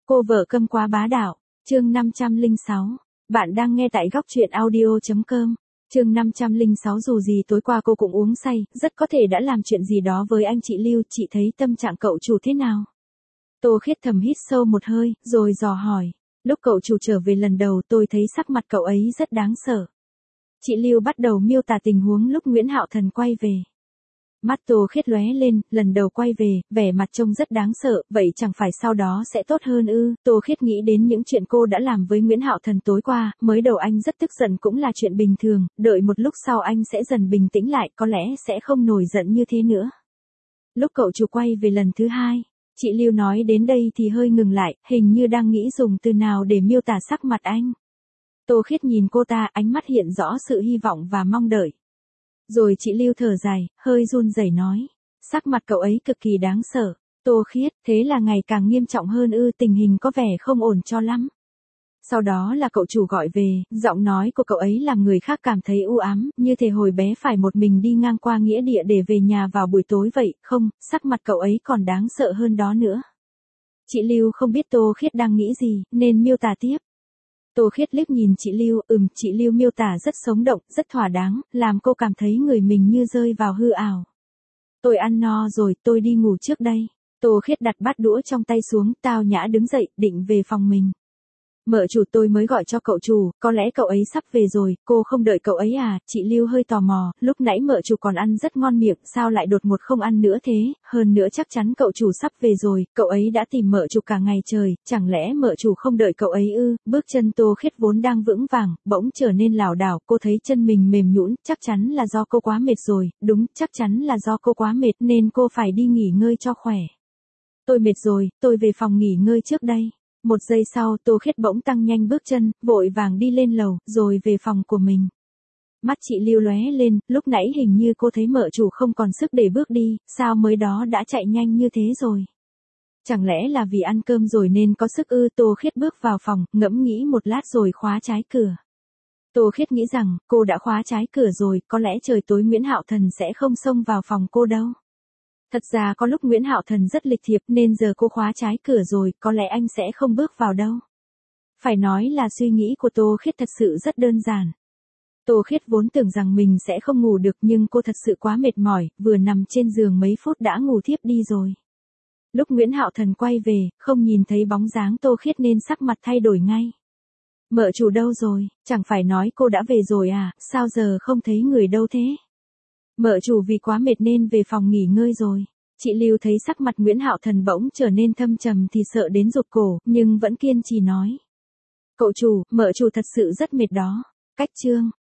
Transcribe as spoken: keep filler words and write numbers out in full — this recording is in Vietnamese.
Cô vợ câm quá bá đạo, chương năm trăm lẻ sáu. Bạn đang nghe tại góc truyện audio.com. Chương năm trăm lẻ sáu. Dù gì tối qua cô cũng uống say, rất có thể đã làm chuyện gì đó với anh chị Lưu, chị thấy tâm trạng cậu chủ thế nào? Tô Khiết thầm hít sâu một hơi, rồi dò hỏi. Lúc cậu chủ trở về lần đầu tôi thấy sắc mặt cậu ấy rất đáng sợ. Chị Lưu bắt đầu miêu tả tình huống lúc Nguyễn Hạo Thần quay về. Mắt Tô Khiết lóe lên, lần đầu quay về, vẻ mặt trông rất đáng sợ, vậy chẳng phải sau đó sẽ tốt hơn ư? Tô Khiết nghĩ đến những chuyện cô đã làm với Nguyễn Hạo Thần tối qua, mới đầu anh rất tức giận cũng là chuyện bình thường, đợi một lúc sau anh sẽ dần bình tĩnh lại, có lẽ sẽ không nổi giận như thế nữa. Lúc cậu chủ quay về lần thứ hai, chị Lưu nói đến đây thì hơi ngừng lại, hình như đang nghĩ dùng từ nào để miêu tả sắc mặt anh. Tô Khiết nhìn cô ta, ánh mắt hiện rõ sự hy vọng và mong đợi. Rồi chị Lưu thở dài, hơi run rẩy nói. Sắc mặt cậu ấy cực kỳ đáng sợ. Tô Khiết, thế là ngày càng nghiêm trọng hơn ư, tình hình có vẻ không ổn cho lắm. Sau đó là cậu chủ gọi về, giọng nói của cậu ấy làm người khác cảm thấy u ám, như thể hồi bé phải một mình đi ngang qua nghĩa địa để về nhà vào buổi tối vậy, không, sắc mặt cậu ấy còn đáng sợ hơn đó nữa. Chị Lưu không biết Tô Khiết đang nghĩ gì, nên miêu tả tiếp. Tô Khiết liếc nhìn chị Lưu, ừm, chị Lưu miêu tả rất sống động, rất thỏa đáng, làm cô cảm thấy người mình như rơi vào hư ảo. Tôi ăn no rồi, tôi đi ngủ trước đây. Tô Khiết đặt bát đũa trong tay xuống, tao nhã đứng dậy, định về phòng mình. Mợ chủ, tôi mới gọi cho cậu chủ, có lẽ cậu ấy sắp về rồi, cô không đợi cậu ấy à? Chị Lưu hơi tò mò, lúc nãy mợ chủ còn ăn rất ngon miệng, sao lại đột ngột không ăn nữa thế? Hơn nữa chắc chắn cậu chủ sắp về rồi, cậu ấy đã tìm mợ chủ cả ngày trời, chẳng lẽ mợ chủ không đợi cậu ấy ư? Bước chân Tô Khiết vốn đang vững vàng, bỗng trở nên lảo đảo, cô thấy chân mình mềm nhũn, chắc chắn là do cô quá mệt rồi, đúng, chắc chắn là do cô quá mệt nên cô phải đi nghỉ ngơi cho khỏe. Tôi mệt rồi, tôi về phòng nghỉ ngơi trước đây. Một giây sau, Tô Khiết bỗng tăng nhanh bước chân, vội vàng đi lên lầu, rồi về phòng của mình. Mắt chị Lưu lóe lên, lúc nãy hình như cô thấy mợ chủ không còn sức để bước đi, sao mới đó đã chạy nhanh như thế rồi? Chẳng lẽ là vì ăn cơm rồi nên có sức ư? Tô Khiết bước vào phòng, ngẫm nghĩ một lát rồi khóa trái cửa. Tô Khiết nghĩ rằng, cô đã khóa trái cửa rồi, có lẽ trời tối Nguyễn Hạo Thần sẽ không xông vào phòng cô đâu. Thật ra có lúc Nguyễn Hạo Thần rất lịch thiệp nên giờ cô khóa trái cửa rồi, có lẽ anh sẽ không bước vào đâu. Phải nói là suy nghĩ của Tô Khiết thật sự rất đơn giản. Tô Khiết vốn tưởng rằng mình sẽ không ngủ được nhưng cô thật sự quá mệt mỏi, vừa nằm trên giường mấy phút đã ngủ thiếp đi rồi. Lúc Nguyễn Hạo Thần quay về, không nhìn thấy bóng dáng Tô Khiết nên sắc mặt thay đổi ngay. Mợ chủ đâu rồi, chẳng phải nói cô đã về rồi à, sao giờ không thấy người đâu thế? Mợ chủ vì quá mệt nên về phòng nghỉ ngơi rồi. Chị Lưu thấy sắc mặt Nguyễn Hạo Thần bỗng trở nên thâm trầm thì sợ đến rụt cổ, nhưng vẫn kiên trì nói. Cậu chủ, mợ chủ thật sự rất mệt đó. Cách chương.